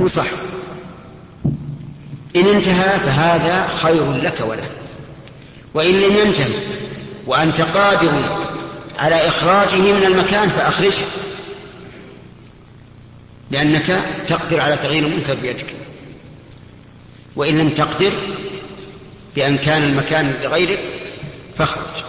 انصح. إن انتهى فهذا خير لك وله، وإن لم ينتهي وأنت قادر على إخراجه من المكان فأخرجه، لأنك تقدر على تغيير المنكر بيدك. وإن لم تقدر بأن كان المكان لغيرك فاخرج،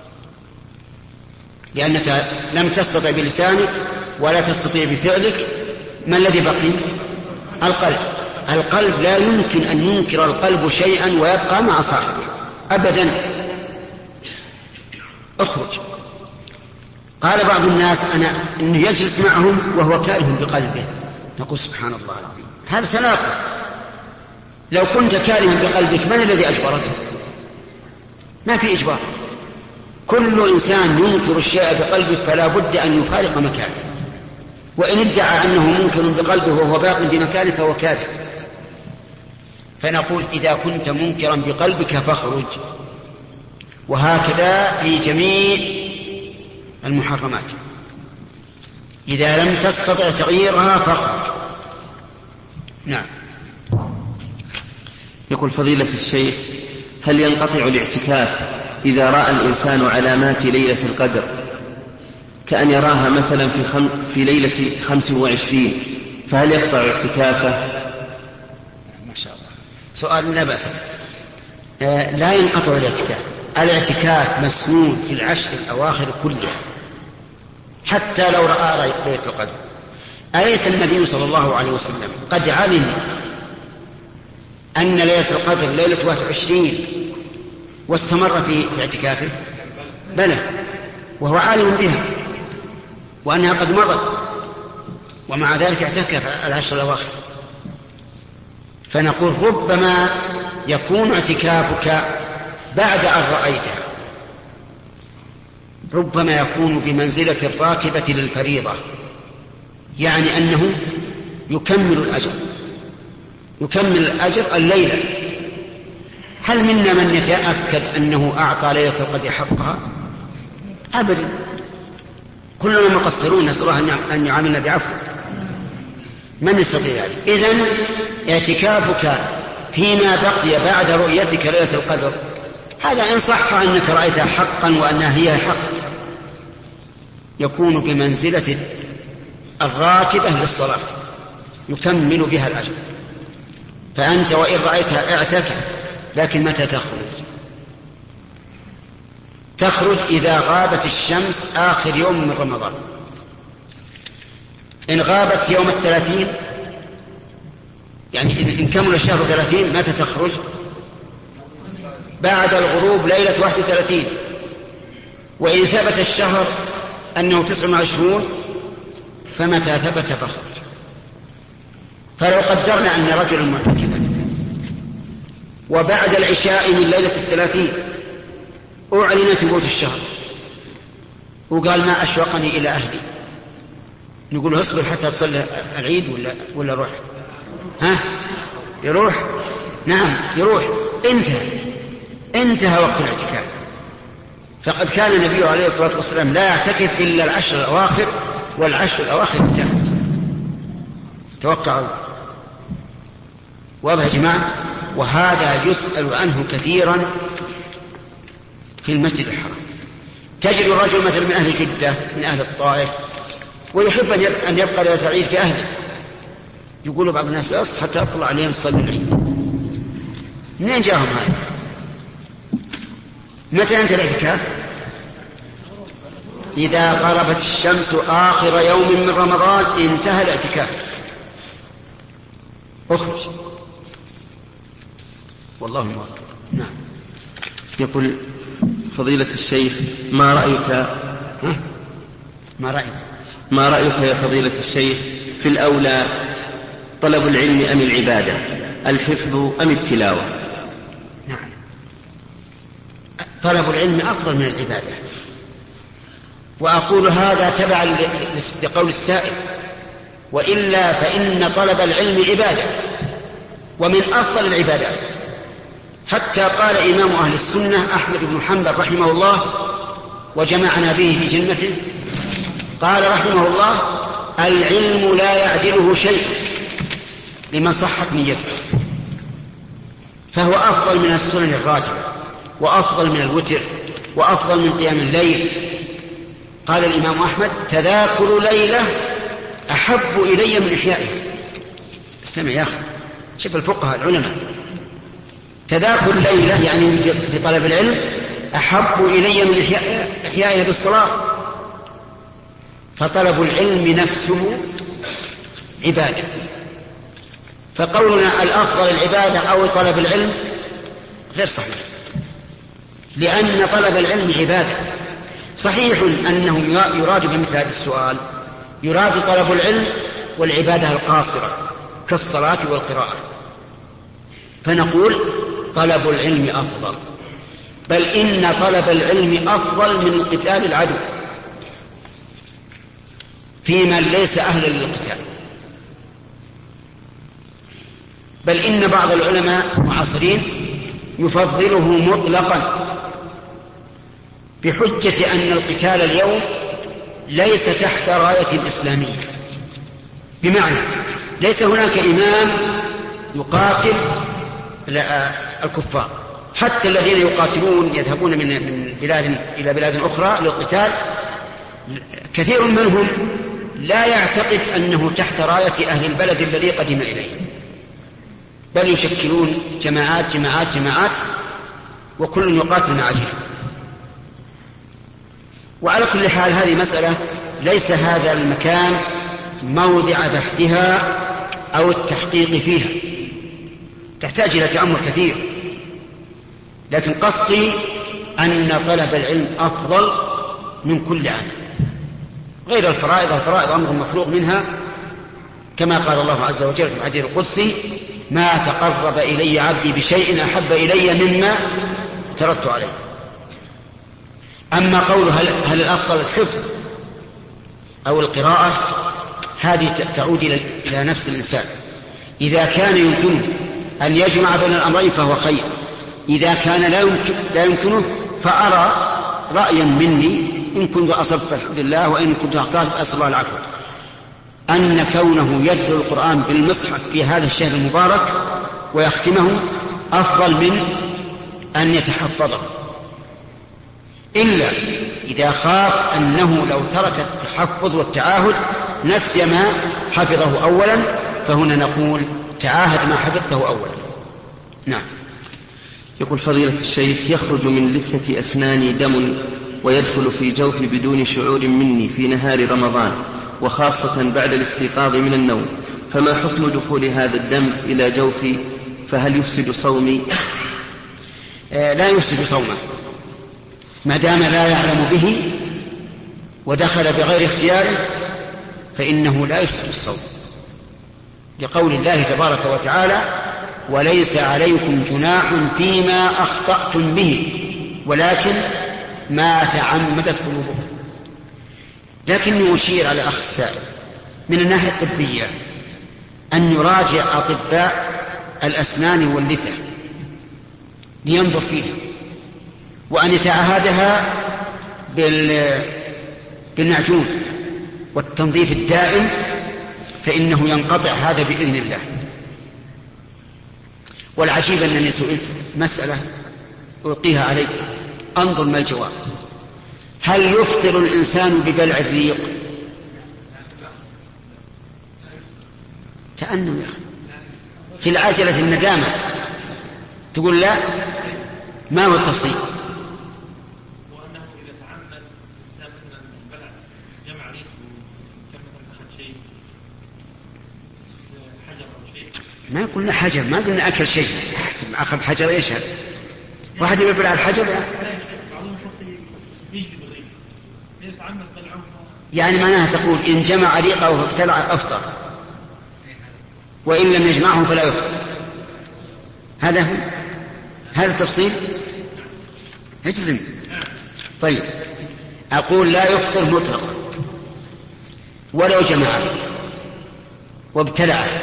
لأنك لم تستطع بلسانك ولا تستطيع بفعلك. ما الذي بقي؟ القلب. القلب لا يمكن أن ينكر القلب شيئا ويبقى مع صاحبه أبدا. اخرج. قال بعض الناس إنه يجلس معهم وهو كاره بقلبه. نقول سبحان الله العظيم، هذا تناقض. لو كنت كارها بقلبك من الذي أجبرك؟ ما في إجبار. كل إنسان ينكر الشيء بقلبه فلا بد أن يفارق مكانه، وإن ادعى أنه منكر بقلبه وهو باق بمكانه فهو كاذب. فنقول إذا كنت منكرا بقلبك فاخرج. وهكذا في جميع المحرمات، إذا لم تستطع تغييرها فاخرج. نعم. يقول فضيلة الشيخ: هل ينقطع الاعتكاف إذا رأى الإنسان علامات ليلة القدر، كأن يراها مثلا في ليلة 25، فهل يقطع اعتكافه؟ ما شاء الله، سؤال لا بأس. لا ينقطع الاعتكاف. الاعتكاف مسنون في العشر الأواخر كلها حتى لو رأى ليلة القدر. أليس النبي صلى الله عليه وسلم قد علم أن ليلة القدر ليلة 21 واستمر في اعتكافه؟ بلى، وهو عالم بها وأنها قد مرت، ومع ذلك اعتكف العشر الأواخر. فنقول ربما يكون اعتكافك بعد أن رأيتها، ربما يكون بمنزلة الراتبة للفريضة، يعني أنه يكمل الأجر الليلة. هل منا من يتأكد أنه أعطى ليلة القدر حقها؟ أبدا، كلنا مقصرون، نسأل الله أن يعاملنا بعفو. من يستطيع ذلك؟ إذن اعتكافك فيما بقي بعد رؤيتك ليلة القدر هذا إن صح أنك رأيتها حقا وأنها هي حق يكون بمنزلة الراتبة للصلاة يكمل بها الأجر. فأنت وإن رأيتها اعتكف، لكن متى تخرج إذا غابت الشمس آخر يوم من رمضان. إن غابت يوم 30، يعني إن كمل الشهر 30، متى تخرج؟ بعد الغروب ليلة 31. وإن ثبت الشهر أنه 29 فمتى ثبت فخرج. فلو قدرنا أن رجلا معتكفا وبعد العشاء من ليلة 30 أعلن ثبوت الشهر وقال ما أشوقني إلى أهلي، نقول له اصبر حتى تصلي العيد ولا روح؟ يروح؟ نعم يروح. انتهى وقت الاعتكاف. فقد كان النبي عليه الصلاة والسلام لا يعتكف إلا العشر الأواخر، والعشر الأواخر انتهت. توقعوا. واضح يا جماعة؟ وهذا يسأل عنه كثيرا في المسجد الحرام. تجد الرجل مثلا من أهل جدة، من أهل الطائف، ويحب أن يبقى ليلة العيد في أهله. يقول بعض الناس أصح حتى أطلع علينا نصلي العيد. منين جاهم هذا؟ متى أنت الاعتكاف؟ إذا غربت الشمس آخر يوم من رمضان انتهى الاعتكاف. اخرج. والله موفق. نعم. يقول فضيلة الشيخ: ما رأيك يا فضيلة الشيخ في الأولى، طلب العلم أم العبادة، الحفظ أم التلاوة؟ نعم، طلب العلم أفضل من العبادة، وأقول هذا تبعا لقول السائل، وإلا فإن طلب العلم عبادة ومن أفضل العبادات. حتى قال إمام أهل السنة أحمد بن حنبل رحمه الله، وجمعنا به في جنته، قال رحمه الله: العلم لا يعدله شيء، لمن صحت نيته، فهو أفضل من السنن الراتبة، وأفضل من الوتر، وأفضل من قيام الليل. قال الإمام أحمد: تذاكر ليلة أحب إلي من إحيائها. استمع يا أخي، شوف الفقهاء العلماء، تذاكر ليلة يعني في طلب العلم أحب إلي من إحيائها بالصلاة. فطلب العلم نفسه عبادة، فقولنا الأفضل العبادة أو طلب العلم غير صحيح، لأن طلب العلم عبادة. صحيح أنه يراد بمثل هذا السؤال يراد طلب العلم والعبادة القاصرة كالصلاة والقراءة، فنقول طلب العلم أفضل، بل إن طلب العلم أفضل من قتال العدو في من ليس أهلا للقتال. بل إن بعض العلماء المعاصرين يفضله مطلقا بحجة أن القتال اليوم ليس تحت راية إسلامية، بمعنى ليس هناك إمام يقاتل الكفار، حتى الذين يقاتلون يذهبون من بلاد إلى بلاد أخرى للقتال، كثير منهم لا يعتقد أنه تحت راية أهل البلد الذي قدم إليه، بل يشكلون جماعات جماعات جماعات وكل يقاتل مع جهة. وعلى كل حال هذه مسألة ليس هذا المكان موضع بحثها أو التحقيق فيها، تحتاج إلى تأمل كثير، لكن قصدي أن طلب العلم أفضل من كل عمل غير الفرائض. الفرائض أمر مفروغ منها، كما قال الله عز وجل في الحديث القدسي: ما تقرب إلي عبدي بشيء أحب إلي مما افترضت عليه. أما قول هل الأفضل الحفظ أو القراءة، هذه تعود إلى نفس الإنسان. إذا كان يمكنه أن يجمع بين الأمرين فهو خير، إذا كان لا يمكنه فأرى رأيا مني، إن كنت أصبت فالحمد لله، وإن كنت أخطأت فأسأل الله العفو، أن كونه يتلو القرآن بالمصحف في هذا الشهر المبارك ويختمه أفضل من أن يتحفظه، إلا إذا خاف أنه لو ترك التحفظ والتعاهد نسي ما حفظه أولا، فهنا نقول تعاهد ما حفظته أولا. نعم. يقول فضيلة الشيخ: يخرج من لثة أسناني دم ويدخل في جوفي بدون شعور مني في نهار رمضان، وخاصة بعد الاستيقاظ من النوم، فما حكم دخول هذا الدم إلى جوفي؟ فهل يفسد صومي؟ لا يفسد صومه ما دام لا يعلم به ودخل بغير اختياره، فإنه لا يفسد الصوم، لقول الله تبارك وتعالى: وليس عليكم جناح فيما أخطأتم به ولكن ما تعمدت قلوبكم. لكني أشير على أخ السائل من الناحية الطبية أن يراجع أطباء الأسنان واللثة لينظر فيها، وأن يتعهدها بالمعجون والتنظيف الدائم، فإنه ينقطع هذا بإذن الله. والعجيب أنني سئلت مسألة ألقيها عليك، انظر ما الجواب: هل يفطر الإنسان ببلع الريق؟ تأنوا يا أخي، في العجلة الندامة تقول لا، ما هو التفصيل؟ وأنه إذا تعمد الإنسان مثلا البلع جمع ريق كما أخذ شيء حجر أو شيء، ما قلنا حجر، ما قلنا أكل شيء، أخذ حجر إيش هذا؟ واحد يبلع الحجر يعني معناها تقول إن جمع ريقه فابتلع أفطر، وإن لم يجمعه فلا يفطر. هذا التفصيل اجزم. طيب، أقول لا يفطر مطلقا ولو جمعه وابتلعه،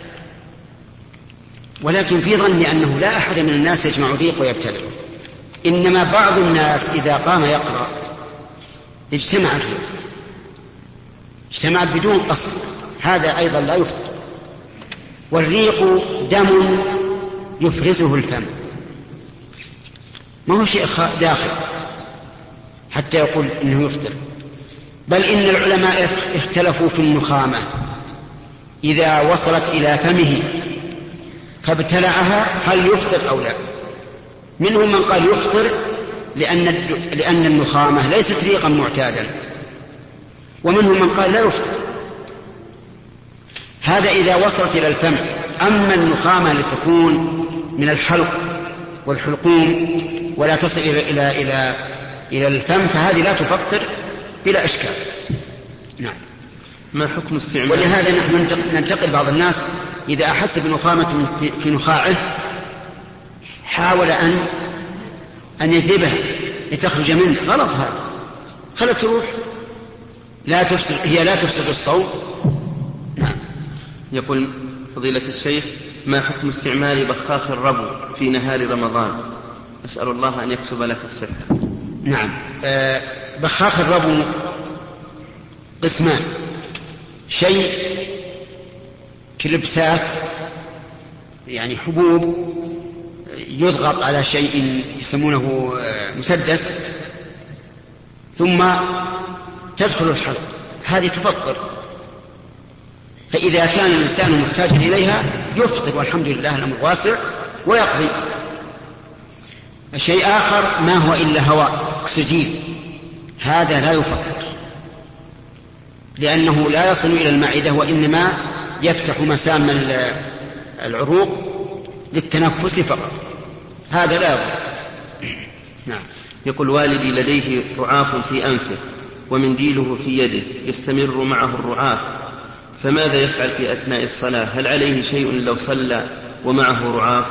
ولكن في ظني أنه لا أحد من الناس يجمع ريق ويبتلعه، إنما بعض الناس إذا قام يقرأ اجتمع الريق، اجتمع بدون قصد، هذا أيضا لا يفطر. والريق دم يفرزه الفم، ما هو شيء داخل حتى يقول إنه يفطر. بل إن العلماء اختلفوا في النخامة إذا وصلت إلى فمه فابتلعها هل يفطر أو لا. منهم من قال يفطر لأن النخامة ليست ريقا معتادا، ومنهم من قال لا يفطر. هذا إذا وصلت إلى الفم. أما النخامة لتكون من الحلق والحلقوم ولا تصل إلى الفم فهذه لا تفطر بلا إشكال. نعم. ما حكم استعمال؟ ولهذا نحن ننتقل بعض الناس إذا أحس بنخامة في نخاعه حاول أن يذهبها لتخرج منه. غلط هذا، خلت تروح، هي لا تفسد الصوم. نعم. يقول فضيلة الشيخ: ما حكم استعمال بخاخ الربو في نهار رمضان؟ أسأل الله أن يكتب لك الصحة. نعم. بخاخ الربو قسمان: شيء كلبسات يعني حبوب يضغط على شيء يسمونه مسدس ثم تدخل الحلق، هذه تفطر. فإذا كان الإنسان محتاجا إليها يفطر والحمد لله الأمر واسع ويقضي. الشيء آخر ما هو إلا هواء أكسجين، هذا لا يفطر لأنه لا يصل إلى المعدة وإنما يفتح مسام العروق للتنفس فقط، هذا لا يفطر. نعم. يقول: والدي لديه رعاف في أنفه ومنديله في يده يستمر معه الرعاف، فماذا يفعل في أثناء الصلاة؟ هل عليه شيء لو صلى ومعه رعاف؟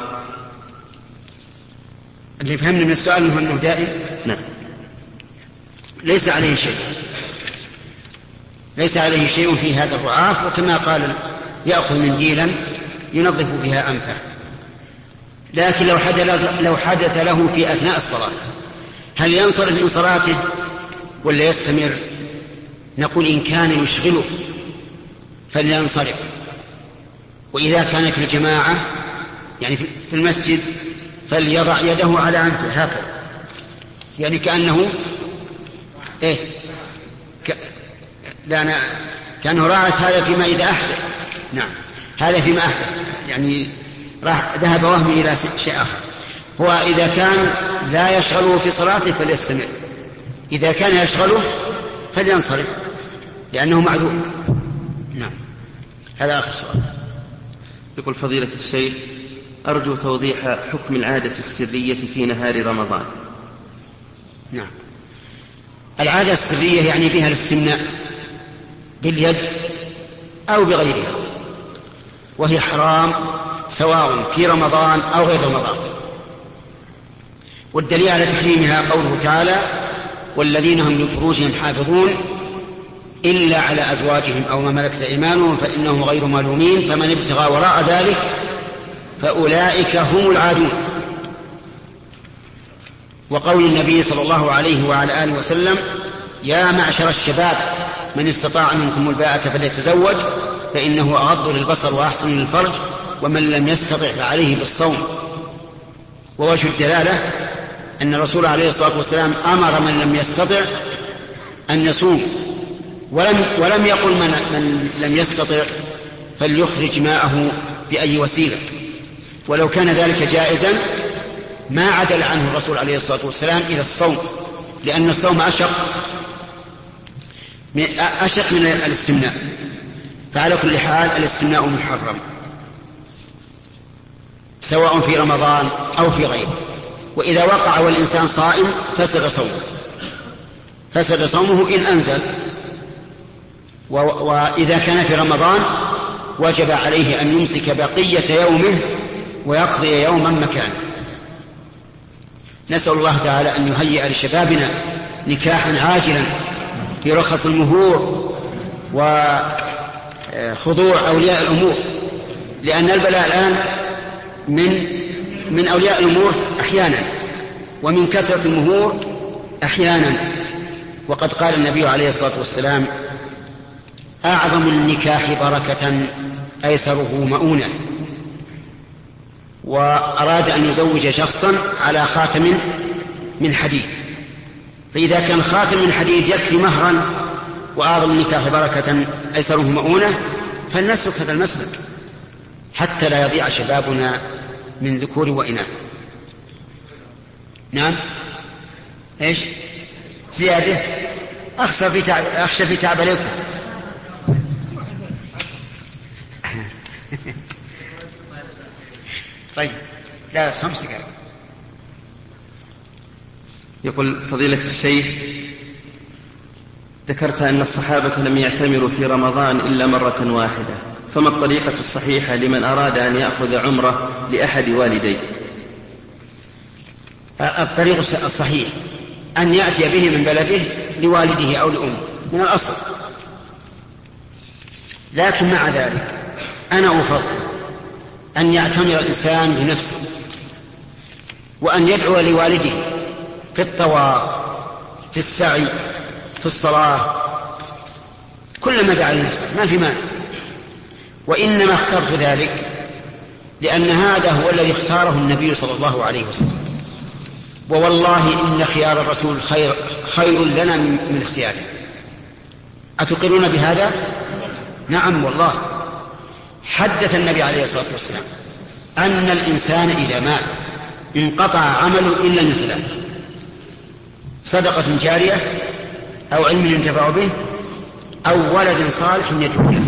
اللي فهمني من السؤال أنه دائم. نعم. ليس عليه شيء في هذا الرعاف، وكما قال يأخذ منديلا ينظف بها أنفه. لكن لو حدث له في أثناء الصلاة هل ينصرف من صلاته ولا يستمر؟ نقول إن كان يشغله فلينصرف، وإذا كان في الجماعة يعني في المسجد فليضع يده على أنفه هكذا، يعني كأنه كأنه راعت هذا فيما إذا أحدث. نعم، هذا فيما أحدث يعني ذهب وهمي إلى شيء آخر. هو إذا كان لا يشغله في صلاته فليستمر، إذا كان يشغله فلينصرف لأنه معذور. نعم. هذا آخر سؤال. يقول فضيلة الشيخ: أرجو توضيح حكم العادة السرية في نهار رمضان. نعم. العادة السرية يعني بها الاستمناء باليد أو بغيرها، وهي حرام سواء في رمضان أو غير رمضان. والدليل على تحريمها قوله تعالى: والذين هم لفروجهم حافظون إلا على أزواجهم أو ما ملكت أيمانهم فإنهم غير ملومين فمن ابتغى وراء ذلك فأولئك هم العادون. وقول النبي صلى الله عليه وعلى آله وسلم: يا معشر الشباب من استطاع منكم الباءة فليتزوج فإنه أغض للبصر وأحسن للفرج ومن لم يستطع فعليه بالصوم. ووجه الدلالة أن الرسول عليه الصلاة والسلام أمر من لم يستطع أن يصوم، ولم يقل من لم يستطع فليخرج ماءه بأي وسيلة. ولو كان ذلك جائزا ما عدل عنه الرسول عليه الصلاة والسلام إلى الصوم، لأن الصوم أشق من الاستمناء. فعلى كل حال الاستمناء محرم سواء في رمضان أو في غيره، وإذا وقع والإنسان صائم فسد صومه إن أنزل. وإذا كان في رمضان وجب عليه أن يمسك بقية يومه ويقضي يوما مكانه. نسأل الله تعالى أن يهيئ لشبابنا نكاحا عاجلا في رخص المهور وخضوع أولياء الأمور، لأن البلاء الآن من أولياء الأمور أحيانا ومن كثرة المهور أحيانا. وقد قال النبي عليه الصلاة والسلام: أعظم النكاح بركة أيسره مؤونة. وأراد أن يزوج شخصا على خاتم من حديد، فإذا كان خاتم من حديد يكفي مهرا وأعظم النكاح بركة أيسره مؤونة، فلنسلك هذا المسلك حتى لا يضيع شبابنا من ذكور وإناث. نعم، إيش زيادة؟ أخشى في تعب عليكم. طيب، لا بس 5 دقائق. يقول فضيلة الشيخ: ذكرت أن الصحابة لم يعتمروا في رمضان إلا مرة واحدة، فما الطريقة الصحيحة لمن أراد أن يأخذ عمرة لأحد والديه؟ الطريق الصحيح أن يأتي به من بلده لوالده أو لأمه من الأصل، لكن مع ذلك أنا أفضل أن يعتمر الإنسان بنفسه وأن يدعو لوالده في الطواف، في السعي، في الصلاة، كل ما دعا لنفسه ما في مانع. وإنما اخترت ذلك لأن هذا هو الذي اختاره النبي صلى الله عليه وسلم، ووالله إن خيار الرسول خير لنا من اختياره. أتقرون بهذا؟ نعم والله. حدث النبي عليه الصلاة والسلام أن الإنسان إذا مات انقطع عمله إلا من 3: صدقة جارية، أو علم ينتفع به، أو ولد صالح يدعو له.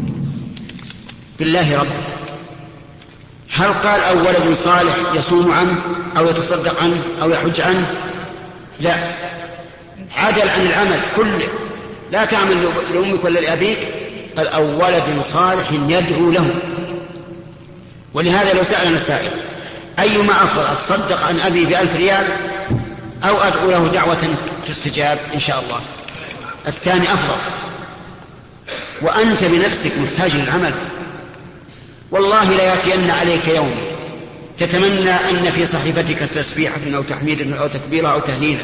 بالله رب، هل قال أو ولد صالح يصوم عنه أو يتصدق عنه أو يحج عنه؟ لا، عدل عن العمل كله، لا تعمل لأمك ولا لأبيك، قال أو ولد صالح يدعو له. ولهذا لو سألنا السائل أيما أفضل، أتصدق عن أبي ب1000 ريال أو أدعو له دعوة تستجاب إن شاء الله؟ الثاني أفضل، وأنت بنفسك محتاج للعمل. والله لا يأتين عليك يوم تتمنى أن في صحيفتك تسبيحة أو تحميد أو تكبيرة أو تهليلة.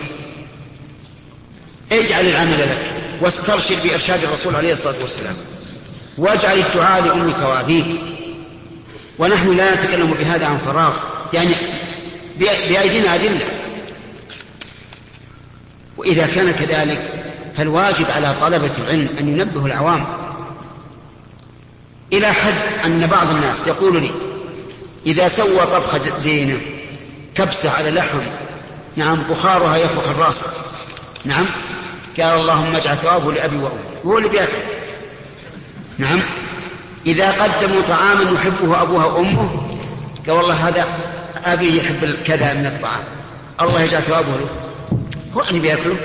اجعل العمل لك واسترشد بإرشاد الرسول عليه الصلاة والسلام، واجعل الدعاء لأمك وأبيك. ونحن لا نتكلم بهذا عن فراغ، يعني بأيدينا أدلة. وإذا كان كذلك فالواجب على طلبة العلم أن ينبهوا العوام، إلى حد أن بعض الناس يقول لي إذا سوى طبخة زينة، كبسة على لحم، نعم، بخارها يفخ الراس، نعم، قال اللهم اجعل ثوابه لأبي وأمي، وهو اللي بيأكل. نعم، إذا قدموا طعاما يحبه أبوها وأمه، قال والله هذا أبي يحب كذا من الطعام، الله يجعل ثوابه له، هو اللي بيأكله.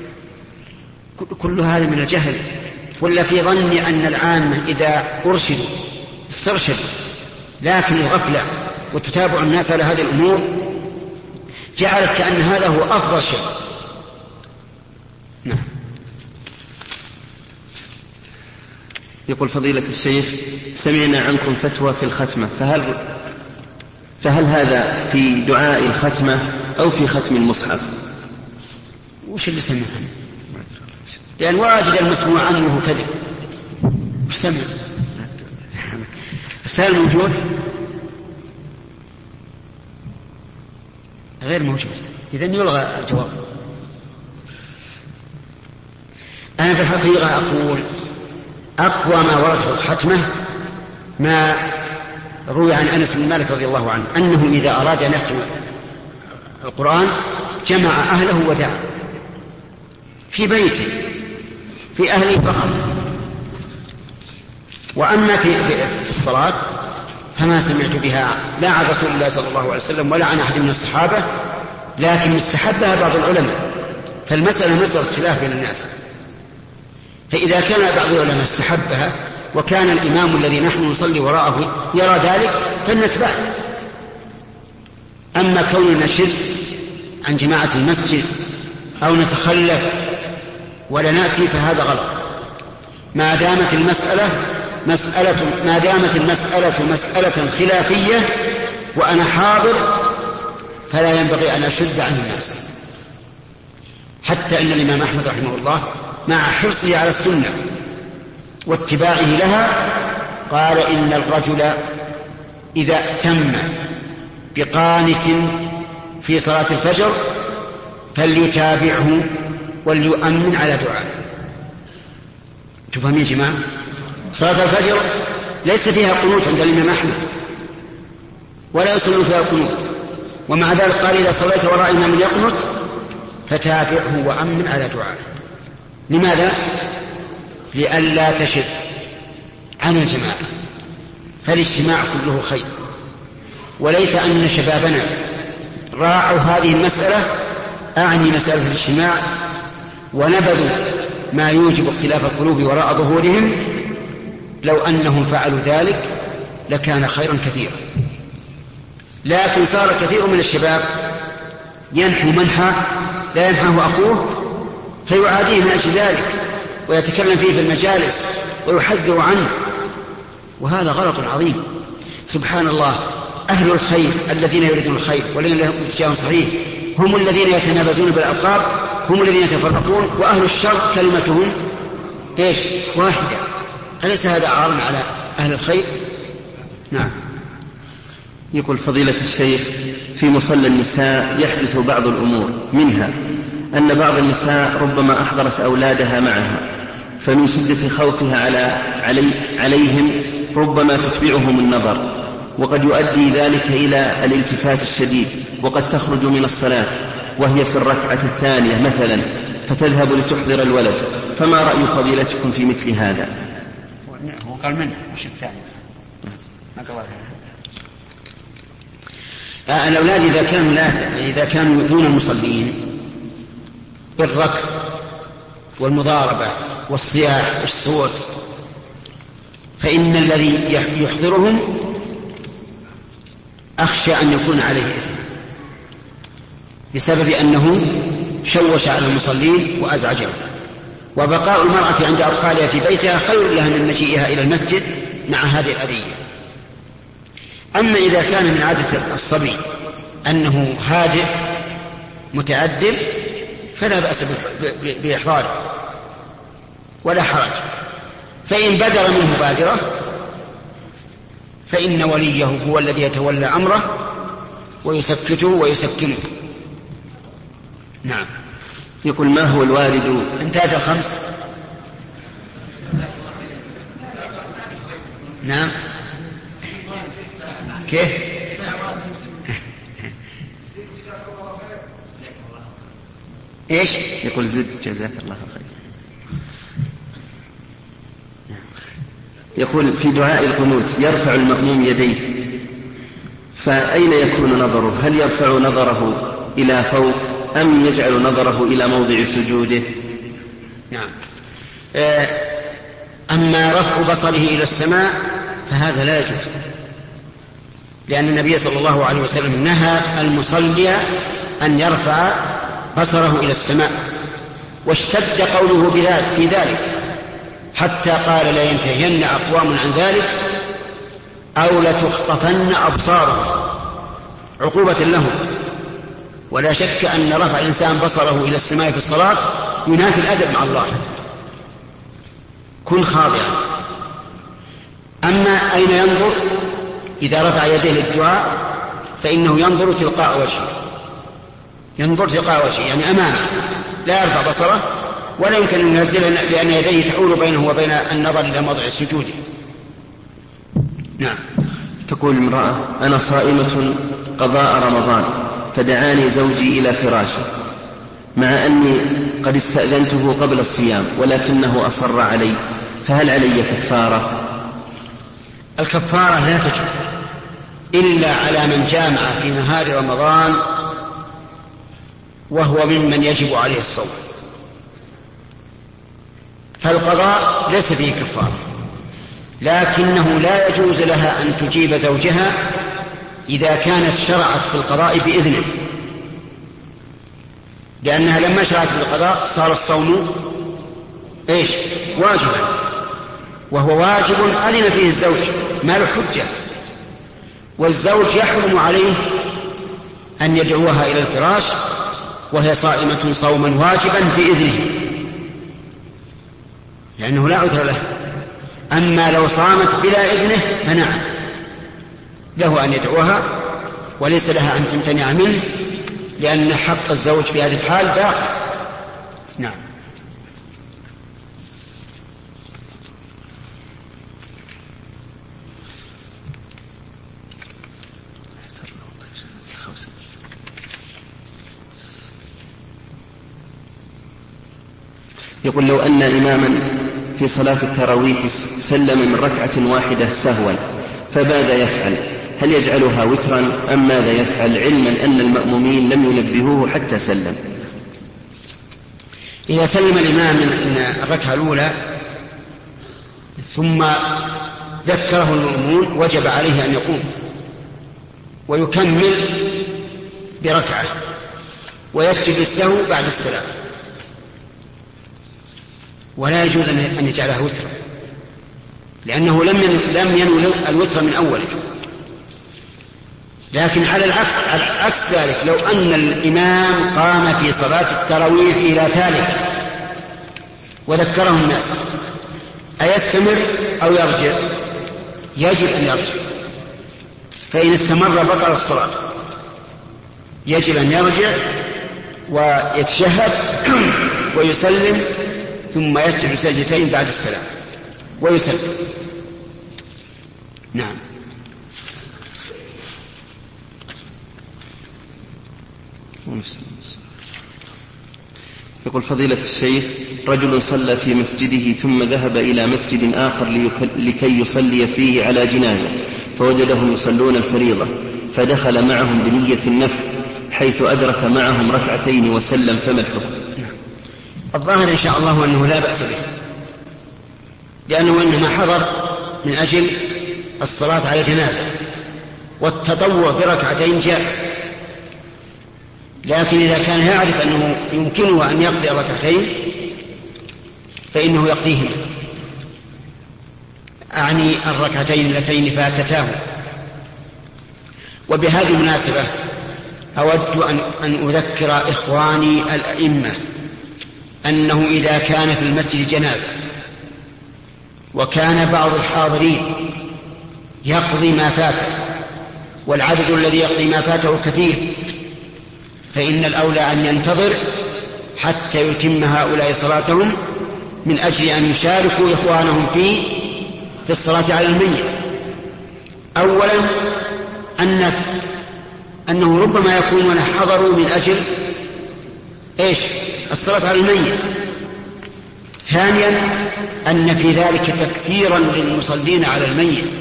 كل هذا من الجهل، ولا في ظني أن العامة إذا أرشدوا استرشدوا، لكن الغفلة وتتابع الناس على هذه الأمور جعلت كأن هذا هو أفضل شيء. نعم. يقول فضيلة الشيخ: سمعنا عنكم فتوى في الختمة، فهل هذا في دعاء الختمة أو في ختم المصحف؟ وش اللي سمع عنه؟ لأن واجد المسموع عنه كذب. وش سمع؟ السائل موجود؟ غير موجود، إذن يلغى الجواب. أنا في الحقيقة أقول أقوى ما ورد في الختمة ما روي عن أنس بن مالك رضي الله عنه أنه إذا أراد أن يختم القرآن جمع أهله ودعا في بيته في أهله فقط. وأما في الصلاة فما سمعت بها لا عن رسول الله صلى الله عليه وسلم ولا عن أحد من الصحابة، لكن استحبها بعض العلماء، فالمسألة مسألة خلاف بين الناس. فإذا كان بعض العلماء استحبها وكان الإمام الذي نحن نصلي وراءه يرى ذلك فلنتبعه. أما كوننا نشد عن جماعة المسجد أو نتخلف ولا نأتي فهذا غلط. ما دامت المسألة مسألة خلافية وأنا حاضر فلا ينبغي أن أشد عن الناس. حتى إن الإمام أحمد رحمه الله مع حرصه على السنة واتباعه لها قال إن الرجل إذا ائتم بقانت في صلاة الفجر فليتابعه وليؤمن على دعائه. تفهمين يا جماعة؟ صلاة الفجر ليس فيها قنوت عند الإمام أحمد ولا يصلون فيها القنوت، ومع ذلك قال إذا صليت وراء إمام يقنت فتابعه وأمن على دعائه. لماذا؟ لئلا تشد عن الجماعة، فالاجتماع كله خير. وليت أن شبابنا راعوا هذه المسألة، أعني مسألة الاجتماع، ونبذوا ما يوجب اختلاف القلوب وراء ظهورهم. لو أنهم فعلوا ذلك لكان خيرا كثيرا. لكن صار كثير من الشباب ينحو منحى لا ينحاه أخوه فيعاديه من أجل ذلك ويتكلم فيه في المجالس ويحذر عنه، وهذا غلط عظيم. سبحان الله، أهل الخير الذين يريدون الخير والذين لهم اتجاه صحيح هم الذين يتنابزون بالألقاب، هم الذين يتفرقون، وأهل الشر كلمتهم إيش؟ واحدة. أليس هذا عار على أهل الخير؟ نعم. يقول فضيلة الشيخ في مصلى النساء يحدث بعض الأمور، منها أن بعض النساء ربما أحضرت أولادها معها، فمن شدة خوفها عليهم ربما تتبعهم النظر، وقد يؤدي ذلك إلى الالتفات الشديد، وقد تخرج من الصلاة وهي في الركعة الثانية مثلا فتذهب لتحضر الولد، فما رأي فضيلتكم في مثل هذا؟ هو قال منها مش الثاني، ما قال الأولاد إذا كانوا دون المصلين بالركض والمضاربة والصياح والصوت، فإن الذي يحضرهم أخشى أن يكون عليه إثم بسبب أنه شوش على المصلين وأزعجهم. وبقاء المرأة عند أطفالها في بيتها خير لها من مجيئها إلى المسجد مع هذه الأذية. أما إذا كان من عادة الصبي أنه هادئ متأدب فلا بأس بإحضاره ولا حرج، فإن بدر منه بادرة فإن وليه هو الذي يتولى أمره ويسكته ويسكنه. نعم. يقول ما هو الوارد؟ انتهت الخمس. نعم. كيف؟ ايش؟ يقول زد جزاك الله خير. يقول في دعاء القنوت يرفع المأموم يديه، فأين يكون نظره؟ هل يرفع نظره إلى فوق أم يجعل نظره إلى موضع سجوده؟ نعم. أما رفع بصره إلى السماء فهذا لا يجوز، لأن النبي صلى الله عليه وسلم نهى المصلي أن يرفع بصره إلى السماء، واشتد قوله في ذلك حتى قال لا ينتهين أقوام عن ذلك أو لتخطفن أبصارهم عقوبة لهم. ولا شك أن رفع الإنسان بصره إلى السماء في الصلاة ينافي الأدب مع الله. كن خاضعا. أما أين ينظر؟ إذا رفع يديه للدعاء فإنه ينظر تلقاء وجهه، يعني أمامه، لا يرفع بصره، ولا يمكن أن ينزل لأن يديه تحول بينه وبين النظر إلى موضع السجود. نعم. تقول امرأة أنا صائمة قضاء رمضان فدعاني زوجي إلى فراشه مع أني قد استأذنته قبل الصيام ولكنه أصر علي، فهل علي كفارة؟ الكفارة لا تجب إلا على من جامع في نهار رمضان وهو ممن يجب عليه الصوم، فالقضاء ليس فيه كفارة، لكنه لا يجوز لها أن تجيب زوجها إذا كانت شرعت في القضاء بإذنه، لأنها لما شرعت في القضاء صار الصوم واجبا، وهو واجب أذن فيه الزوج ما له حجة، والزوج يحرم عليه أن يدعوها إلى الفراش وهي صائمة صوما واجبا بإذنه، لأنه لا عذر له. أما لو صامت بلا إذنه فنعم له أن يدعوها وليس لها أن تمتنع منه، لأن حق الزوج في هذه الحال باقي. نعم. يقول: لو أن إماما في صلاة التراويح سلم من ركعة واحدة سهوا فماذا يفعل؟ هل يجعلها وترا أم ماذا يفعل، علما أن المأمومين لم ينبهوه حتى سلم؟ إذا سلم الإمام من الركعة الأولى ثم ذكره المأمون وجب عليه أن يقوم ويكمل بركعة ويسجد السهو بعد السلام، ولا يجوز أن يجعلها وترا، لأنه لم ينوي الوتر من أوله. لكن على عكس ذلك، لو أن الإمام قام في صلاة التراويح إلى ثالثة وذكره الناس، أيستمر أو يرجع؟ يجب أن يرجع، فإن استمر بطل الصلاة. يجب أن يرجع ويتشهد ويسلم، ثم يسجد سجدتين بعد السلام ويسلم. نعم. يقول: فضيلة الشيخ، رجل صلى في مسجده ثم ذهب إلى مسجد آخر لكي يصلي فيه على جنازة، فوجدهم يصلون الفريضة فدخل معهم بنية النفل حيث أدرك معهم ركعتين وسلم، فما الحكم؟ الظاهر إن شاء الله أنه لا بأس به، لأنه إنما حضر من أجل الصلاة على جنازة، والتطوع بركعتين جائز. لكن إذا كان يعرف أنه يمكنه أن يقضي ركعتين فإنه يقضيهما، أعني الركعتين اللتين فاتتاه. وبهذه المناسبة أود أن أذكر إخواني الأئمة أنه إذا كان في المسجد جنازة وكان بعض الحاضرين يقضي ما فاته والعدد الذي يقضي ما فاته كثير، فإن الأولى أن ينتظر حتى يتم هؤلاء صلاتهم من أجل أن يشاركوا إخوانهم في الصلاة على الميت. أولا أنه ربما يكونون حضروا من أجل الصلاة على الميت. ثانيا أن في ذلك تكثيرا للمصلين على الميت.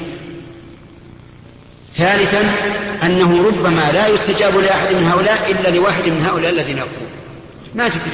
ثالثا أنه ربما لا يستجاب لأحد من هؤلاء إلا لواحد من هؤلاء الذين يقولون ما تدري.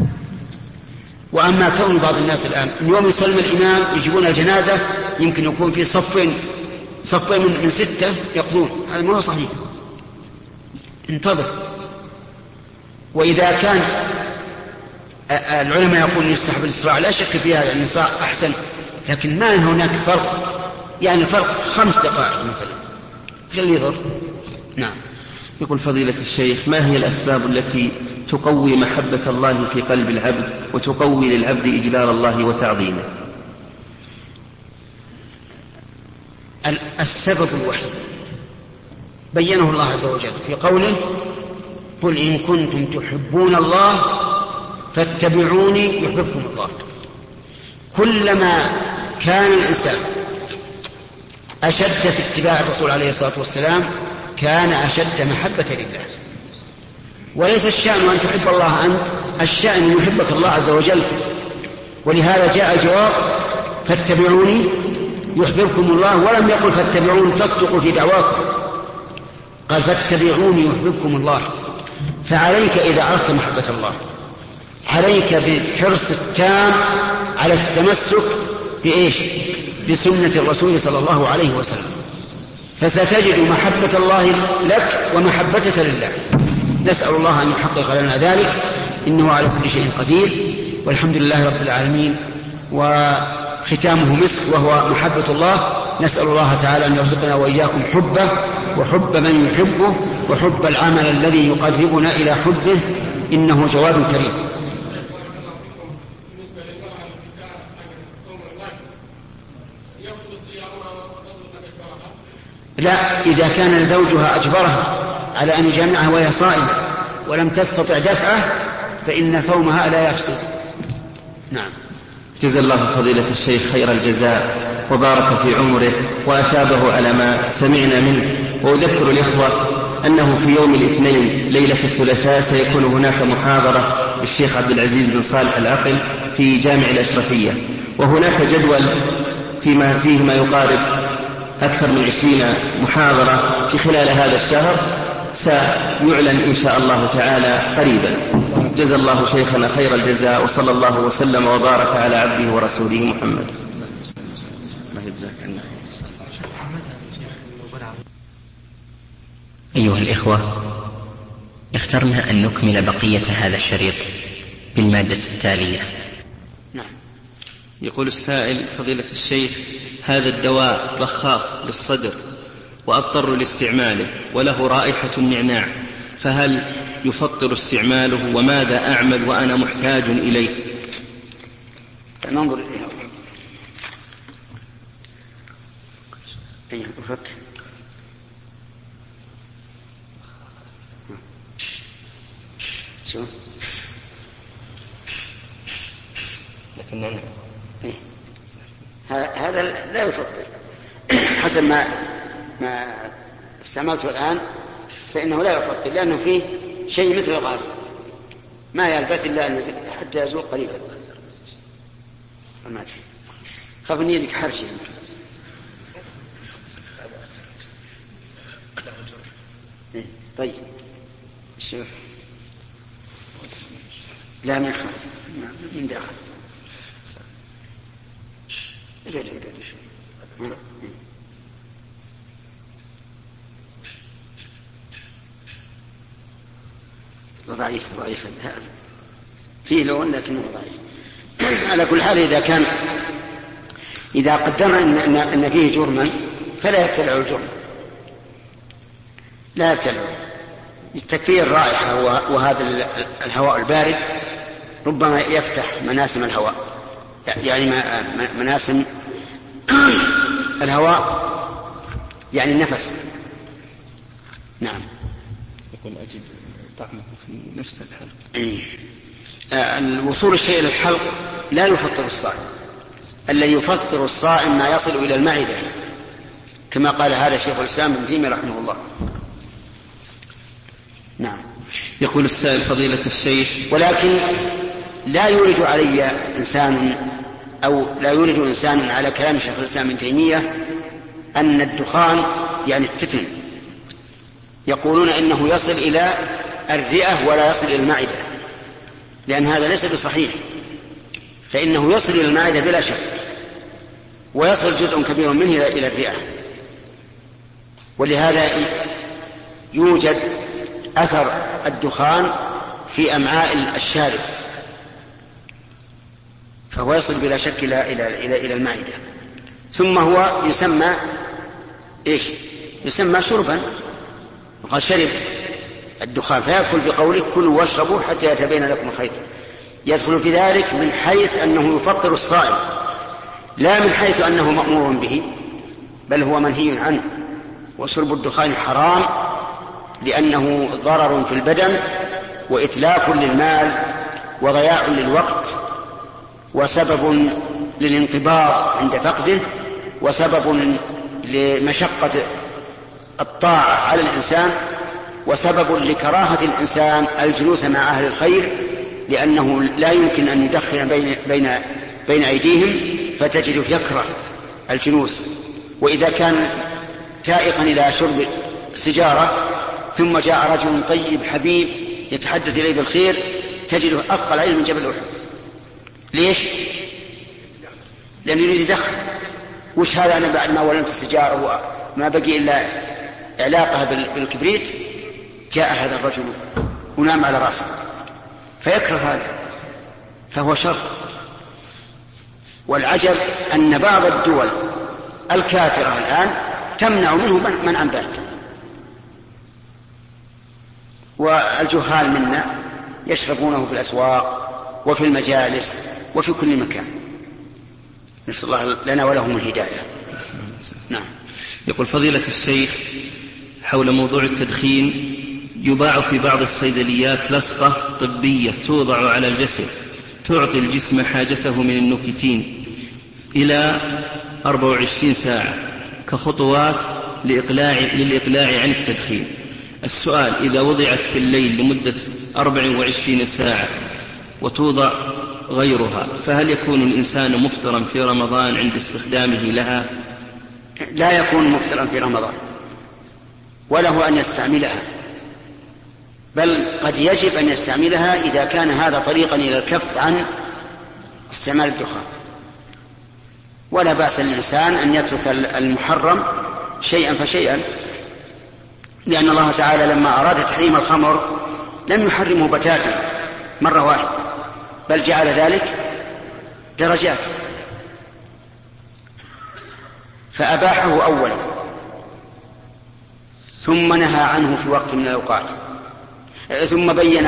وأما كون بعض الناس الآن يوم يسلم الإمام يجيبون الجنازة يمكن يكون في صفين من 6 يقضون، هذا ما هو صحيح. انتظر. وإذا كان العلماء يقولون يستحب الإسراع، لا شك في هذا، الإسراع أحسن، لكن ما هناك فرق، يعني فرق 5 دقائق مثلا، ايش اللي يضر؟ نعم. يقول: فضيلة الشيخ، ما هي الأسباب التي تقوي محبة الله في قلب العبد وتقوي للعبد إجلال الله وتعظيمه؟ السبب الوحيد بينه الله عز وجل في قوله: قل إن كنتم تحبون الله فاتبعوني يحببكم الله. كلما كان الإنسان أشد في اتباع الرسول عليه الصلاة والسلام كان أشد محبة لله. وليس الشأن أن تحب الله أنت، الشأن أن يحبك الله عز وجل. ولهذا جاء الجواب: فاتبعوني يحببكم الله، ولم يقل فاتبعوني تصدقوا في دعواكم، قال فاتبعوني يحببكم الله. فعليك إذا أردت محبة الله عليك بالحرص التام على التمسك بسنة الرسول صلى الله عليه وسلم، فستجد محبة الله لك ومحبتك لله. نسأل الله أن يحقق لنا ذلك، إنه على كل شيء قدير، والحمد لله رب العالمين. وختامه مسك وهو محبة الله. نسأل الله تعالى أن يرزقنا وإياكم حبه وحب من يحبه وحب العمل الذي يقربنا إلى حبه، إنه جواد كريم. لا، إذا كان زوجها أجبرها على أن يجامعها وهي صائمة ولم تستطع دفعه فإن صومها لا يفسد. نعم. جزا الله فضيلة الشيخ خير الجزاء وبارك في عمره وأثابه على ما سمعنا منه. وأذكر الإخوة أنه في يوم الاثنين ليلة الثلاثاء سيكون هناك محاضرة للشيخ عبد العزيز بن صالح العقل في جامع الأشرفية، وهناك جدول فيه ما يقارب أكثر من 20 محاضرة في خلال هذا الشهر، سيعلن إن شاء الله تعالى قريبا. جزا الله شيخنا خير الجزاء، وصلى الله وسلم وبارك على عبده ورسوله محمد. أيها الإخوة، اخترنا أن نكمل بقية هذا الشريط بالمادة التالية. نعم. يقول السائل: فضيلة الشيخ، هذا الدواء بخاخ للصدر وأضطر لاستعماله وله رائحة النعناع، فهل يفطر استعماله؟ وماذا أعمل وأنا محتاج إليه؟ ننظر إليها. أفكر. شو؟ لكن إيه؟ هذا لا يفطر حسب ما استعملته الآن، فإنه لا يفطر لأنه فيه شيء مثل الغاز ما يلبث إلا أن حتى يزول قريبا. خاف أن يدك حرشي. طيب شوف، لا من خارج من داخل. ضعيف هذا فيه لون لكنه ضعيف. على كل حال إذا قدرنا أن فيه جرما فلا يبتلع الجرم، لا يبتلعه، تكفيه الرائحة. وهذا الهواء البارد ربما يفتح مناسم الهواء، يعني مناسم الهواء يعني النفس. نعم. يقول أجد طعمه في نفس الحلق. الوصول الشيء إلى الحلق لا يفطر الصائم. الذي يفطر الصائم ما يصل إلى المعدة، كما قال هذا شيخ الإسلام ابن تيمية رحمه الله. نعم. يقول السائل: فضيلة الشيخ، ولكن لا يورد علي إنسان أو لا يورد إنسان على كلام شيخ الإسلام ابن تيمية أن الدخان يعني التتن يقولون إنه يصل إلى الرئة ولا يصل إلى المعدة، لأن هذا ليس بصحيح، فإنه يصل إلى المعدة بلا شك، ويصل جزء كبير منه إلى الرئة. ولهذا يوجد أثر الدخان في أمعاء الشارب، فهو يصل بلا شك إلى المعدة. ثم هو يسمى إيش؟ يسمى شربا، وقد شرب الدخان، فيدخل بقوله كلوا واشربوا حتى يتبين لكم الخيط. يدخل في ذلك من حيث أنه يفطر الصائم، لا من حيث أنه مأمور به، بل هو منهي عنه. وشرب الدخان حرام لأنه ضرر في البدن وإتلاف للمال وضياع للوقت وسبب للانقباض عند فقده وسبب لمشقة الطاعة على الإنسان وسبب لكراهة الإنسان الجلوس مع أهل الخير، لأنه لا يمكن أن يدخن بين أيديهم فتجد يكره الجلوس. وإذا كان تائقا إلى شرب سجارة ثم جاء رجل طيب حبيب يتحدث إليه بالخير تجده أثقل عليه من جبل أحد. ليش؟ لأنه يريد يدخن. وش هذا؟ أنا بعد ما ولمت السجارة وما بقي إلا إعلاقها بالكبريت جاء هذا الرجل ونام على رأسه فيكره هذا، فهو شر. والعجب أن بعض الدول الكافرة الآن تمنع منه منعا باتا، والجهال منا يشربونه في الأسواق وفي المجالس وفي كل مكان. نسأل الله لنا ولهم الهداية. نعم. يقول فضيلة الشيخ حول موضوع التدخين يباع في بعض الصيدليات لصقة طبية توضع على الجسد تعطي الجسم حاجته من النكتين إلى 24 ساعة كخطوات للإقلاع عن التدخين. السؤال: إذا وضعت في الليل لمدة 24 ساعة وتوضع غيرها فهل يكون الإنسان مفطرا في رمضان عند استخدامه لها؟ لا يكون مفطرا في رمضان، وله أن يستعملها، بل قد يجب أن يستعملها إذا كان هذا طريقا إلى الكف عن استعمال الدخان. ولا بأس للإنسان أن يترك المحرم شيئا فشيئا، لأن الله تعالى لما أراد تحريم الخمر لم يحرمه بتاتا مرة واحدة، بل جعل ذلك درجات، فأباحه أولا ثم نهى عنه في وقت من الأوقات، ثم بين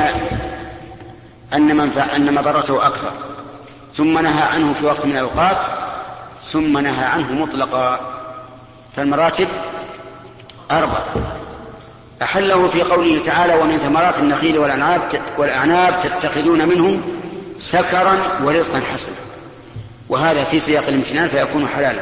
أن مضرته أكثر، ثم نهى عنه في وقت من الأوقات، ثم نهى عنه مطلقا. فالمراتب 4. أحله في قوله تعالى: ومن ثمرات النخيل والأعناب تتخذون منه سكرا ورزقا حسنا، وهذا في سياق الامتنان فيكون حلالا.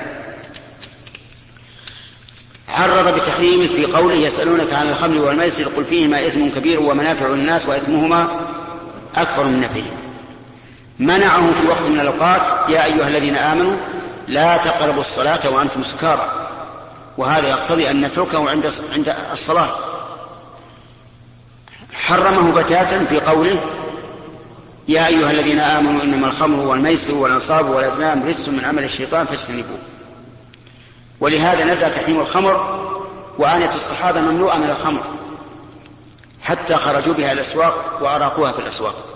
عرض بتحريمه في قوله: يسألونك عن الخمر والميسر قل فيهما إثم كبير ومنافع للناس وإثمهما أكبر من نفعهما. منعه في وقت من الأوقات: يا أيها الذين آمنوا لا تقربوا الصلاة وأنتم سكارى، وهذا يقتضي أن نتركه عند الصلاة. حرمه بتاتا في قوله: يا أيها الذين آمنوا إنما الخمر والميسر والأنصاب والأزلام رجس من عمل الشيطان فاجتنبوه. ولهذا نزل تحريم الخمر، وآنية الصحابة مملوءة من الخمر حتى خرجوا بها الأسواق وأراقوها في الأسواق.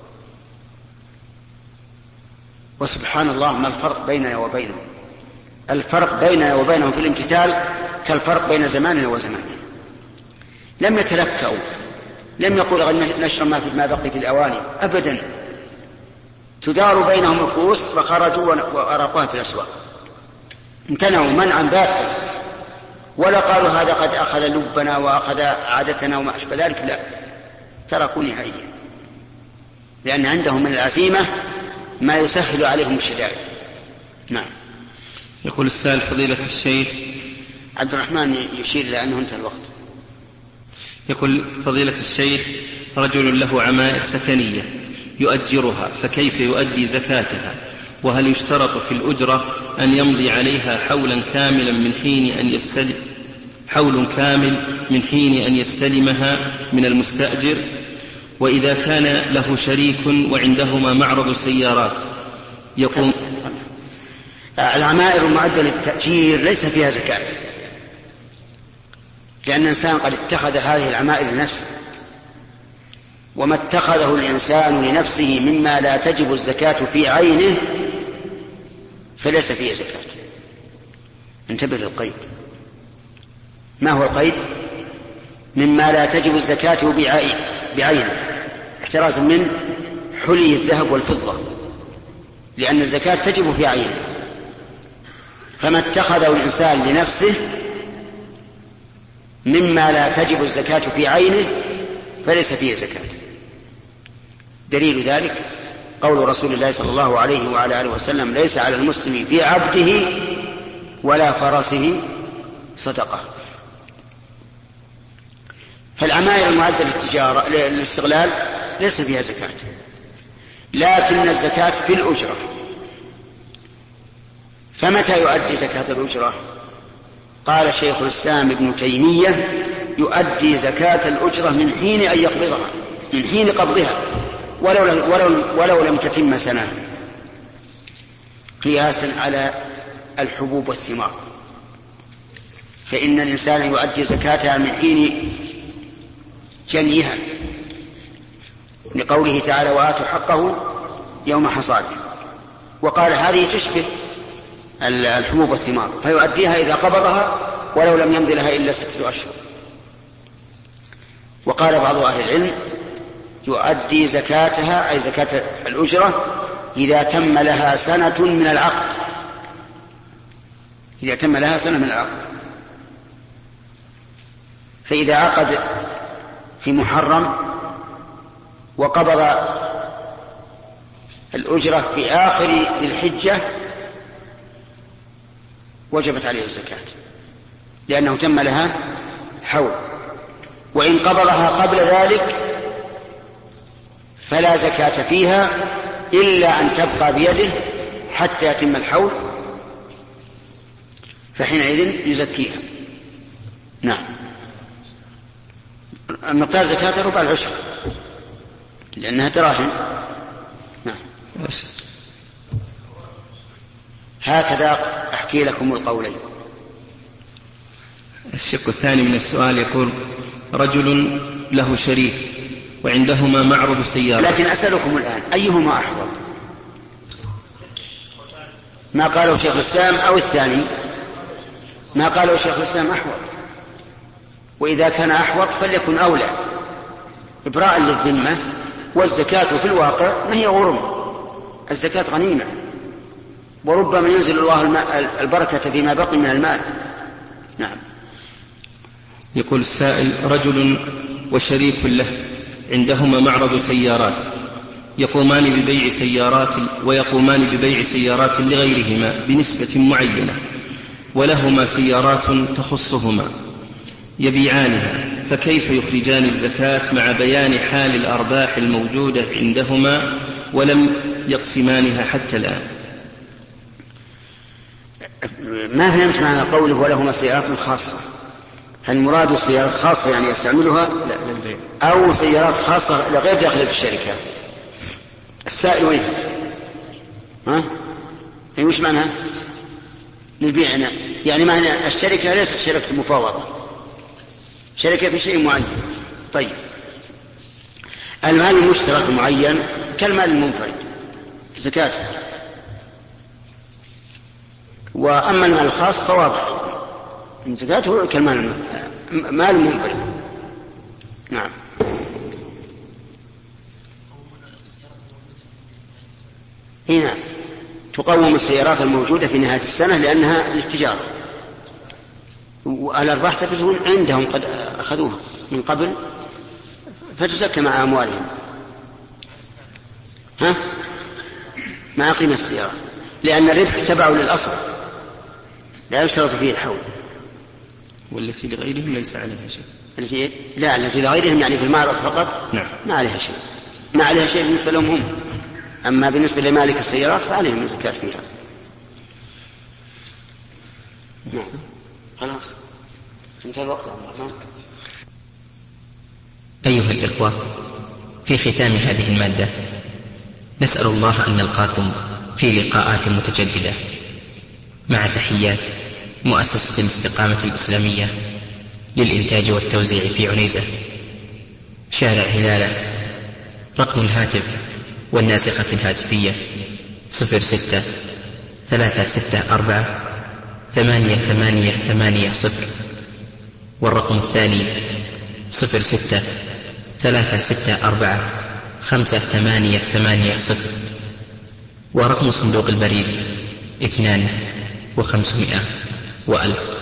وسبحان الله ما الفرق بيننا وبينهم؟ الفرق بيننا وبينهم في الامتثال كالفرق بين زماننا وزمانهم. لم يتلكأوا، لم يقول نشرب ما بقي في الأواني أبدا، تدار بينهم الكؤوس فخرجوا وأراقوها في الأسواق، امتنعوا منعا باتا، ولا قالوا هذا قد أخذ لبنا وأخذ عادتنا وما أشبه ذلك، لا، تركوا نهائيا، لأن عندهم من العزيمة ما يسهل عليهم الشدائد. نعم. يقول السائل: فضيلة الشيخ عبد الرحمن يشير إلى أنه انتهى الوقت. يقول: فضيلة الشيخ، رجل له عمائر سكنية يؤجرها، فكيف يؤدي زكاتها؟ وهل يشترط في الأجرة أن يمضي عليها حول كامل من حين أن يستلمها من المستأجر؟ وإذا كان له شريك وعندهما معرض سيارات يقوم. العمائر المعدة للتأجير ليس فيها زكاة، لأن الإنسان قد اتخذ هذه العمائر لنفسه، وما اتخذه الإنسان لنفسه مما لا تجب الزكاة في عينه فليس فيه زكاة. انتبه للقيد. ما هو القيد؟ مما لا تجب الزكاة بعينه، احترازا من حلي الذهب والفضة، لأن الزكاة تجب في عينه. فما اتخذه الإنسان لنفسه مما لا تجب الزكاة في عينه فليس فيه زكاة. دليل ذلك قول رسول الله صلى الله عليه وعلى آله وسلم: ليس على المسلم في عبده ولا فرسه صدقة. فالعمائر المعدة للاستغلال ليس فيها زكاة، لكن الزكاة في الأجرة. فمتى يؤدي زكاة الأجرة؟ قال شيخ الإسلام ابن تيمية: يؤدي زكاة الأجرة من حين أن يقبضها، من حين قبضها، ولو لم تتم سنة، قياسا على الحبوب والثمار، فإن الإنسان يؤدي زكاتها من حين جنيها، لقوله تعالى: وآتوا حقه يوم حصاده. وقال هذه تشبه الحبوب والثمار، فيؤديها إذا قبضها ولو لم يمض لها إلا 6 أشهر. وقال بعض أهل العلم: يؤدي زكاتها، أي زكاة الأجرة، إذا تم لها سنة من العقد، إذا تم لها سنة من العقد. فإذا عقد في محرم وقبض الأجرة في آخر ذي الحجة وجبت عليه الزكاة لأنه تم لها حول، وإن قبضها قبل ذلك فلا زكاة فيها إلا أن تبقى بيده حتى يتم الحول، فحينئذ يزكيها. نعم. مقدار زكاة ربع العشر لأنها دراهم. نعم. هكذا أحكي لكم القولين. الشق الثاني من السؤال يقول: رجل له شريك وعندهما معرض سيارة، لكن أسألكم الآن أيهما أحوط؟ ما قاله شيخ الإسلام أو الثاني؟ ما قاله شيخ الإسلام أحوط، وإذا كان أحوط فليكن أولى إبراء للذمة، والزكاة في الواقع ما هي غرم، الزكاة غنيمة، وربما ينزل الله البركة فيما بقي من المال. نعم. يقول السائل: رجل وشريك له عندهما معرض سيارات ويقومان ببيع سيارات لغيرهما بنسبة معينة، ولهما سيارات تخصهما يبيعانها، فكيف يخرجان الزكاة مع بيان حال الأرباح الموجودة عندهما ولم يقسمانها حتى الآن؟ ما فهمت معنى قوله ولهما سيارات خاصة. هل مراد سيارات خاصة يعني يستعملها أو سيارات خاصة لغير داخل في الشركة؟ السائل وين؟ ها؟ وش معناها؟ للبيع. يعني معنى الشركة ليست شركة المفاوضة، شركة في شيء معين. طيب، المال المشترك المعين كالمال المنفرد زكاته، وأما المال الخاص فواضح إن زكاته كالمال مال منفرد. نعم. هنا تقوم السيارات الموجودة في نهاية السنة لأنها للتجارة، والأرباح ستكون عندهم قد أخذوها من قبل فتزكى مع أموالهم مع قيمة السيارة، لأن الربح تبع للأصل لا يشترط فيه الحول. والتي لغيرهم ليس عليها شيء. التي لغيرهم يعني في المعرض فقط. نعم. ما عليها شيء بالنسبة لهم هم، أما بالنسبة لمالك السيارات فعليهم الزكاة فيها. نعم. خلاص انتهى الوقت. أيها الإخوة، في ختام هذه المادة نسأل الله أن نلقاكم في لقاءات متجددة، مع تحيات مؤسسة الاستقامة الإسلامية للإنتاج والتوزيع في عنيزة، شارع هلالة. رقم الهاتف والناسخة الهاتفية 06-364-8880، والرقم الثاني 06-364-5880، ورقم صندوق البريد 2500 و1000.